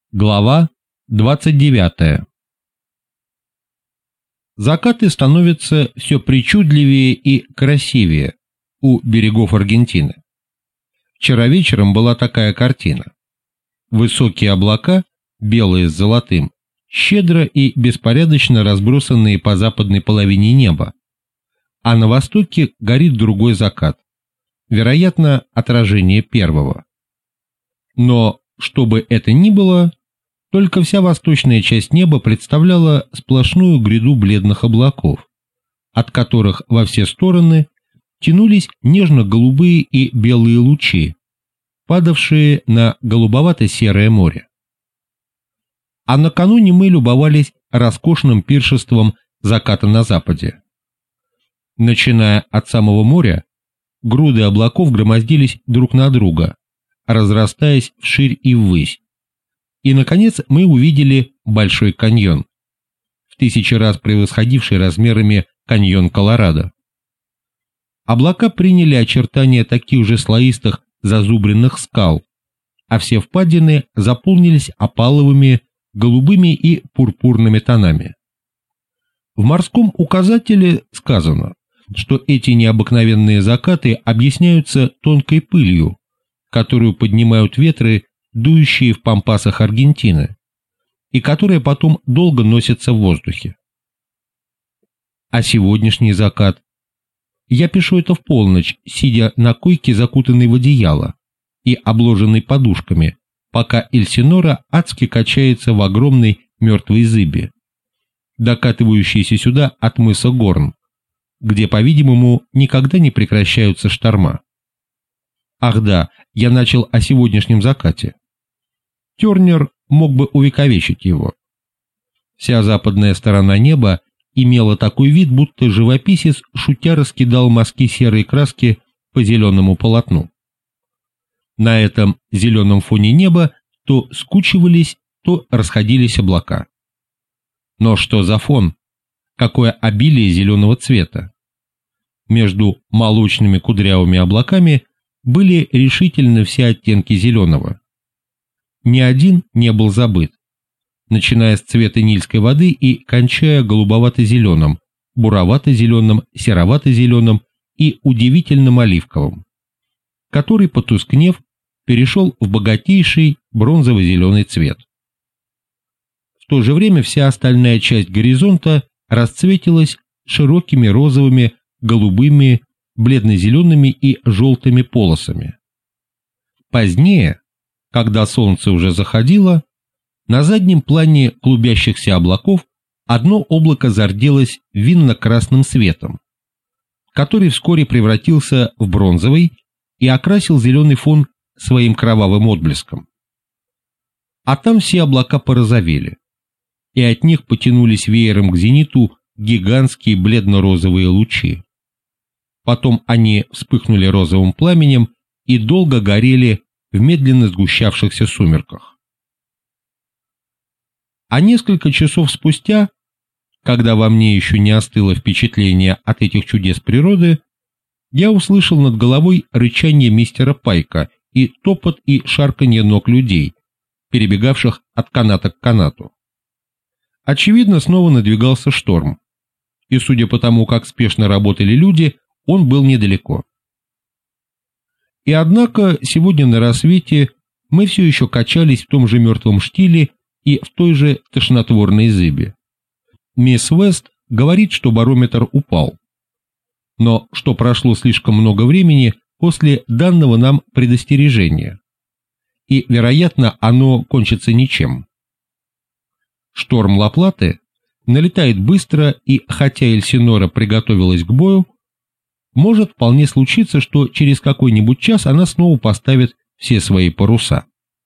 Глава 29. Закаты становятся все причудливее и красивее у берегов Аргентины. Вчера вечером была такая картина. Высокие облака, белые с золотым, щедро и беспорядочно разбросанные по западной половине неба, а на востоке горит другой закат, вероятно, отражение первого. Но, что бы это ни было, только вся восточная часть неба представляла сплошную гряду бледных облаков, от которых во все стороны тянулись нежно-голубые и белые лучи, падавшие на голубовато-серое море. А накануне мы любовались роскошным пиршеством заката на западе. Начиная от самого моря, груды облаков громоздились друг на друга, разрастаясь вширь и ввысь. И, наконец, мы увидели Большой каньон, в 1000 раз превосходивший размерами каньон Колорадо. Облака приняли очертания таких же слоистых зазубренных скал, а все впадины заполнились опаловыми, голубыми и пурпурными тонами. В морском указателе сказано, что эти необыкновенные закаты объясняются тонкой пылью, которую поднимают ветры, дующие в пампасах Аргентины, и которая потом долго носится в воздухе. А сегодняшний закат? Я пишу это в полночь, сидя на койке, закутанной в одеяло и обложенной подушками, пока Эльсинора адски качается в огромной мертвой зыби, докатывающейся сюда от мыса Горн, где, по-видимому, никогда не прекращаются шторма. Ах да, я начал о сегодняшнем закате. Тернер мог бы увековечить его. Вся западная сторона неба имела такой вид, будто живописец шутя раскидал мазки серой краски по зеленому полотну. На этом зеленом фоне неба то скучивались, то расходились облака. Но что за фон? Какое обилие зеленого цвета! Между молочными кудрявыми облаками были решительно все оттенки зеленого. Ни один не был забыт, начиная с цвета нильской воды и кончая голубовато-зеленым, буровато-зеленым, серовато-зеленым и удивительным оливковым, который, потускнев, перешел в богатейший бронзово-зеленый цвет. В то же время вся остальная часть горизонта расцветилась широкими розовыми, голубыми, бледно-зелеными и желтыми полосами. Позднее, когда солнце уже заходило, на заднем плане клубящихся облаков одно облако зарделось винно-красным светом, который вскоре превратился в бронзовый и окрасил зеленый фон своим кровавым отблеском. А там все облака порозовели, и от них потянулись веером к зениту гигантские бледно-розовые лучи. Потом они вспыхнули розовым пламенем и долго горели в медленно сгущавшихся сумерках. А несколько часов спустя, когда во мне еще не остыло впечатление от этих чудес природы, я услышал над головой рычание мистера Пайка и топот и шарканье ног людей, перебегавших от каната к канату. Очевидно, снова надвигался шторм, и, судя по тому, как спешно работали люди, он был недалеко. И однако сегодня на рассвете мы все еще качались в том же мертвом штиле и в той же тошнотворной зыбе. Мисс Вест говорит, что барометр упал, но что прошло слишком много времени после данного нам предостережения, и, вероятно, оно кончится ничем. Шторм Ла-Платы налетает быстро, и хотя Эльсинора приготовилась к бою, может вполне случиться, что через какой-нибудь час она снова поставит все свои паруса.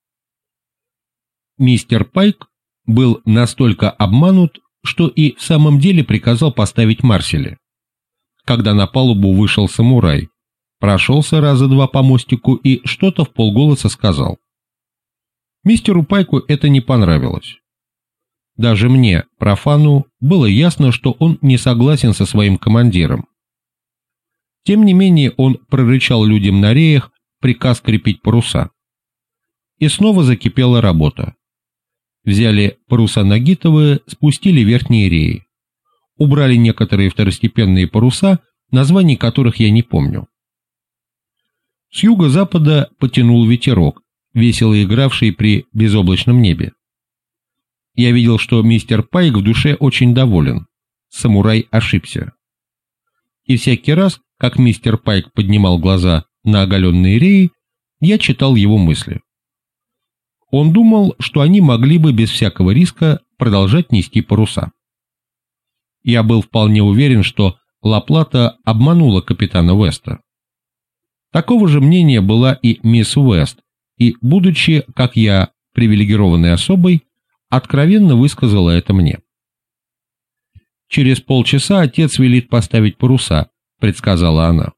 Мистер Пайк был настолько обманут, что и в самом деле приказал поставить Марселя. Когда на палубу вышел самурай, прошелся раза два по мостику и что-то вполголоса сказал. Мистеру Пайку это не понравилось. Даже мне, профану, было ясно, что он не согласен со своим командиром. Тем не менее он прорычал людям на реях приказ крепить паруса. И снова закипела работа. взяли паруса нагитовые, спустили верхние реи. Убрали некоторые второстепенные паруса, названий которых я не помню. С юго-запада потянул ветерок, весело игравший при безоблачном небе. Я видел, что мистер Пайк в душе очень доволен. Самурай ошибся. И всякий раз, как мистер Пайк поднимал глаза на оголенные реи, я читал его мысли. Он думал, что они могли бы без всякого риска продолжать нести паруса. Я был вполне уверен, что Ла-Плата обманула капитана Уэста. Такого же мнения была и мисс Уэст, и, будучи, как я, привилегированной особой, откровенно высказала это мне. «Через полчаса отец велит поставить паруса», — предсказала она.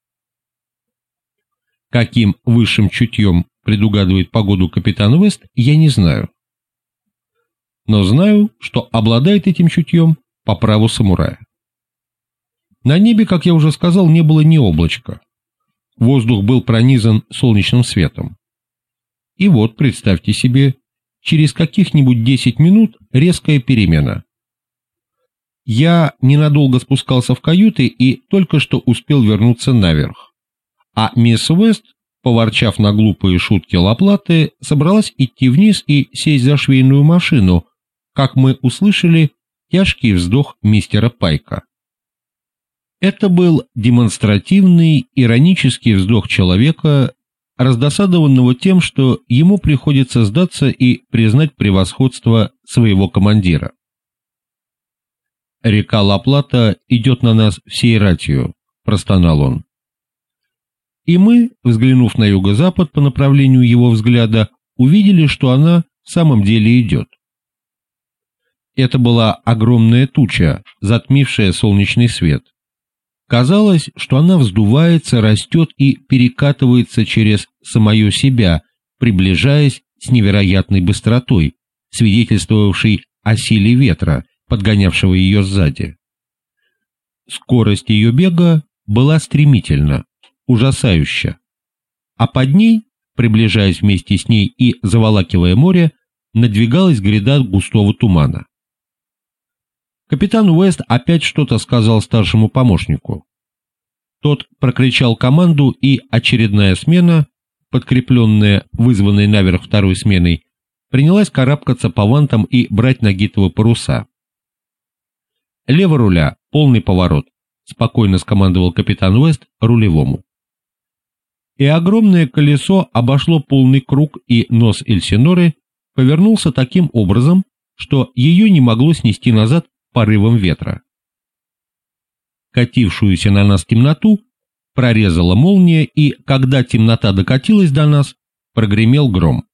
Каким высшим чутьем предугадывает погоду капитан Уэст, я не знаю. Но знаю, что обладает этим чутьем по праву самурая. На небе, как я уже сказал, не было ни облачка. Воздух был пронизан солнечным светом. И вот, представьте себе, через каких-нибудь 10 минут резкая перемена. Я ненадолго спускался в каюты и только что успел вернуться наверх. А мисс Уэст, поворчав на глупые шутки Ла-Платы, собралась идти вниз и сесть за швейную машину, как мы услышали тяжкий вздох мистера Пайка. Это был демонстративный, иронический вздох человека, раздосадованного тем, что ему приходится сдаться и признать превосходство своего командира. «Река Ла-Плата идет на нас всей ратью», — простонал он. И мы, взглянув на юго-запад по направлению его взгляда, увидели, что она в самом деле идет. Это была огромная туча, затмившая солнечный свет. Казалось, что она вздувается, растет и перекатывается через самое себя, приближаясь с невероятной быстротой, свидетельствовавшей о силе ветра, подгонявшего ее сзади. Скорость ее бега была стремительна, ужасающа, а под ней, приближаясь вместе с ней и заволакивая море, надвигалась гряда густого тумана. Капитан Уэст опять что-то сказал старшему помощнику. Тот прокричал команду, и очередная смена, подкрепленная вызванной наверх второй сменой, принялась карабкаться по вантам и брать нагитовые паруса. «Лево руля, полный поворот», — спокойно скомандовал капитан Уэст рулевому. И огромное колесо обошло полный круг, и нос Эльсиноры повернулся таким образом, что ее не могло снести назад порывом ветра. Катившуюся на нас темноту прорезала молния, и, когда темнота докатилась до нас, прогремел гром.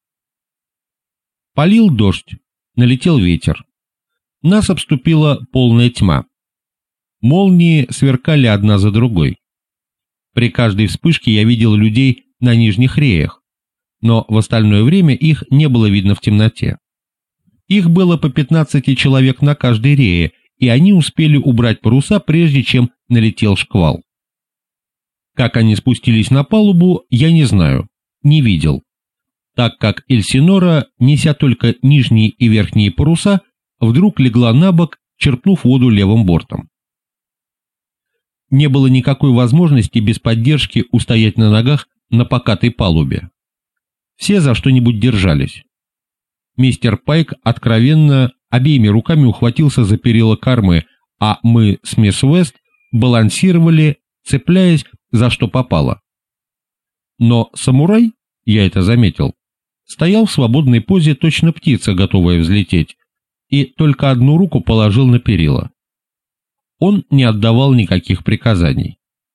Полил дождь, налетел ветер. Нас обступила полная тьма. Молнии сверкали одна за другой. При каждой вспышке я видел людей на нижних реях, но в остальное время их не было видно в темноте. Их было по 15 человек на каждой рее, и они успели убрать паруса, прежде чем налетел шквал. Как они спустились на палубу, я не знаю, не видел, так как Эльсинора, неся только нижние и верхние паруса, вдруг легла на бок, черпнув воду левым бортом. Не было никакой возможности без поддержки устоять на ногах на покатой палубе. Все за что-нибудь держались. Мистер Пайк откровенно обеими руками ухватился за перила кормы, а мы с мисс Уэст балансировали, цепляясь за что попало. Но самурай, я это заметил, стоял в свободной позе, точно птица, готовая взлететь, и только одну руку положил на перила. Он не отдавал никаких приказаний.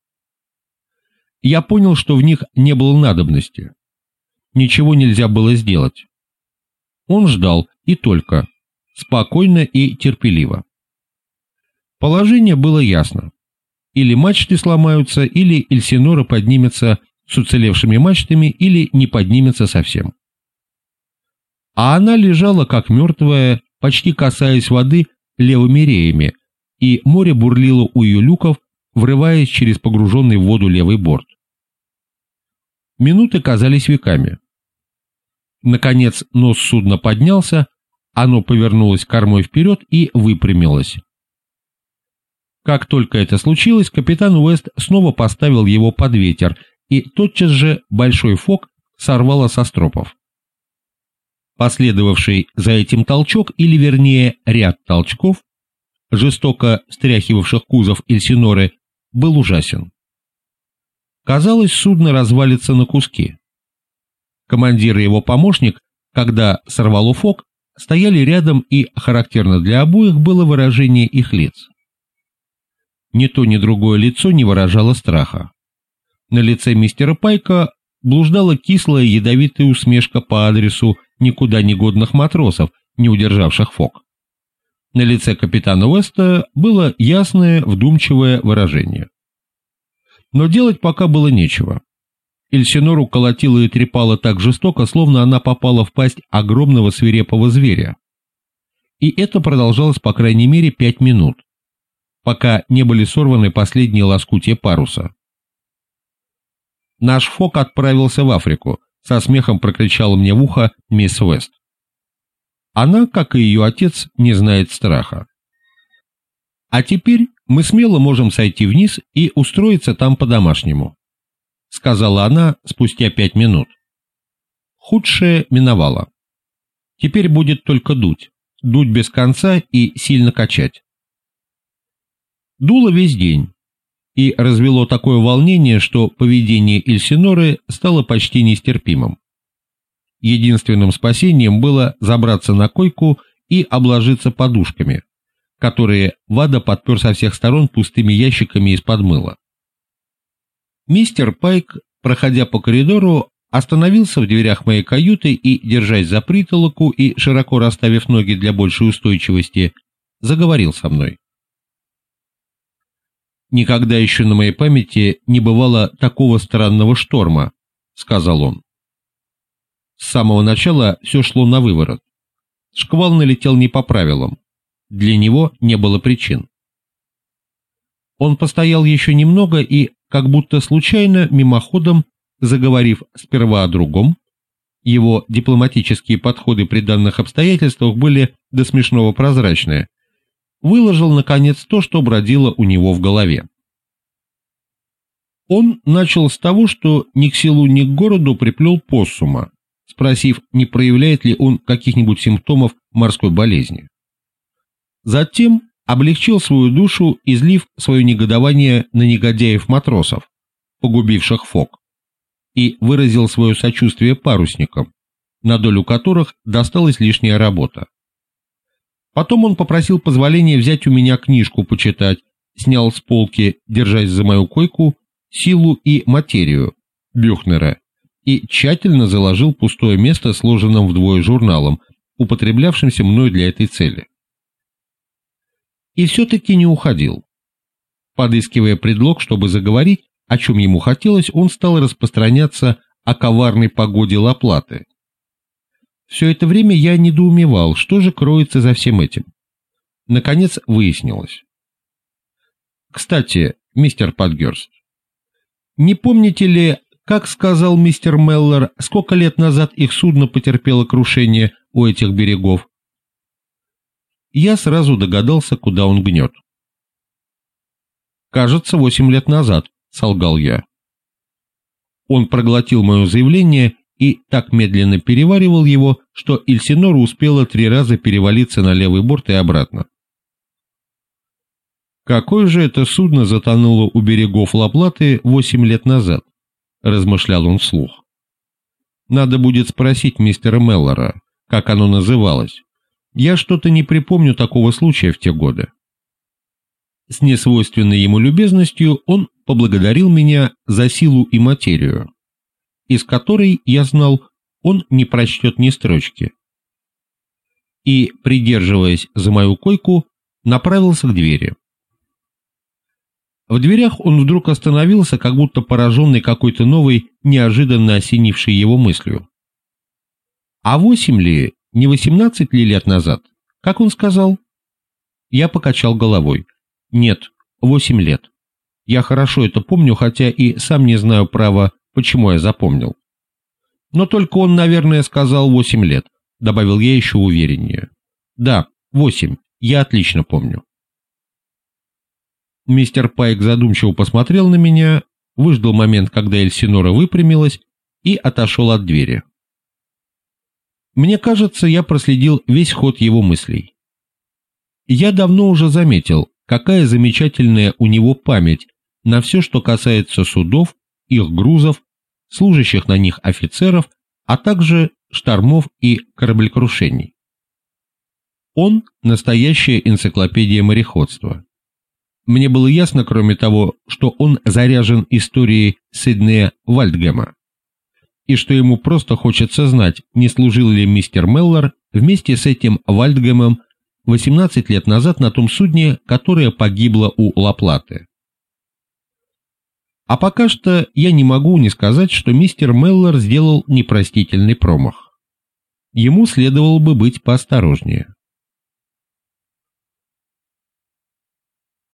Я понял, что в них не было надобности. Ничего нельзя было сделать. Он ждал, и только, спокойно и терпеливо. Положение было ясно. Или мачты сломаются, или Эльсинора поднимется с уцелевшими мачтами, или не поднимется совсем. А она лежала как мертвая, почти касаясь воды левыми реями, и море бурлило у ее люков, врываясь через погруженный в воду левый борт. Минуты казались веками. Наконец нос судна поднялся, Оно повернулось кормой вперед и выпрямилось. Как только это случилось, капитан Уэст снова поставил его под ветер, и тотчас же большой фок сорвало со стропов. Последовавший за этим толчок, или вернее ряд толчков, жестоко стряхивавших кузов Эльсиноры, был ужасен. Казалось, судно развалится на куски. Командир и его помощник, когда сорвало фок, стояли рядом, и характерно для обоих было выражение их лиц. Ни то, ни другое лицо не выражало страха. На лице мистера Пайка блуждала кислая ядовитая усмешка по адресу никуда не годных матросов, не удержавших фок. На лице капитана Уэста было ясное, вдумчивое выражение. Но делать пока было нечего. Эльсинору колотила и трепала так жестоко, словно она попала в пасть огромного свирепого зверя. И это продолжалось по крайней мере 5 минут, пока не были сорваны последние лоскутья паруса. «Наш фок отправился в Африку», — со смехом прокричала мне в ухо мисс Уэст. Она, как и ее отец, не знает страха. «А теперь мы смело можем сойти вниз и устроиться там по-домашнему», — сказала она спустя 5 минут. Худшее миновало. Теперь будет только дуть без конца и сильно качать. Дуло весь день, и развело такое волнение, что поведение Эльсиноры стало почти нестерпимым. Единственным спасением было забраться на койку и обложиться подушками, которые Вада подпер со всех сторон пустыми ящиками из-под мыла. Мистер Пайк, проходя по коридору, остановился в дверях моей каюты и, держась за притолоку и широко расставив ноги для большей устойчивости, заговорил со мной. «Никогда еще на моей памяти не бывало такого странного шторма», — сказал он. С самого начала все шло на выворот. Шквал налетел не по правилам. Для него не было причин. Он постоял еще немного и, как будто случайно, мимоходом, заговорив сперва о другом, его дипломатические подходы при данных обстоятельствах были до смешного прозрачные, выложил, наконец, то, что бродило у него в голове. Он начал с того, что ни к селу, ни к городу приплел поссума, спросив, не проявляет ли он каких-нибудь симптомов морской болезни. Затем облегчил свою душу, излив свое негодование на негодяев-матросов, погубивших фок, и выразил свое сочувствие парусникам, на долю которых досталась лишняя работа. Потом он попросил позволения взять у меня книжку почитать, снял с полки, держась за мою койку, «Силу и материю» Бюхнера и тщательно заложил пустое место сложенным вдвое журналом, употреблявшимся мной для этой цели. И все-таки не уходил. Подыскивая предлог, чтобы заговорить, о чем ему хотелось, он стал распространяться о коварной погоде Ла-Платы. Все это время я недоумевал, что же кроется за всем этим. Наконец выяснилось. «Кстати, мистер Патгерст, не помните ли, как сказал мистер Меллер, сколько лет назад их судно потерпело крушение у этих берегов?» Я сразу догадался, куда он гнет. «Кажется, 8 лет назад», — солгал я. Он проглотил мое заявление и так медленно переваривал его, что Эльсинора успела 3 раза перевалиться на левый борт и обратно. «Какое же это судно затонуло у берегов Ла-Платы 8 лет назад?» — размышлял он вслух. «Надо будет спросить мистера Меллера, как оно называлось. Я что-то не припомню такого случая в те годы». С несвойственной ему любезностью он поблагодарил меня за силу и материю, из которой, я знал, он не прочтет ни строчки. И, придерживаясь за мою койку, направился к двери. В дверях он вдруг остановился, как будто пораженный какой-то новой, неожиданно осенившей его мыслью. «А 8 ли, не 18 ли лет назад? Как он сказал?» Я покачал головой. «Нет, 8 лет. Я хорошо это помню, хотя и сам не знаю, право, почему я запомнил. Но только он, наверное, сказал 8 лет», — добавил я еще увереннее. Да, 8. Я отлично помню. Мистер Пайк задумчиво посмотрел на меня, выждал момент, когда Эльсинора выпрямилась, и отошел от двери. Мне кажется, я проследил весь ход его мыслей. Я давно уже заметил, какая замечательная у него память на все, что касается судов, их грузов, служащих на них офицеров, а также штормов и кораблекрушений. Он – настоящая энциклопедия мореходства. Мне было ясно, кроме того, что он заряжен историей Сиднея Вальдгэма, и что ему просто хочется знать, не служил ли мистер Меллор вместе с этим Вальдгэмом 18 лет назад на том судне, которое погибло у Ла-Платы. А пока что я не могу не сказать, что мистер Меллор сделал непростительный промах. Ему следовало бы быть поосторожнее.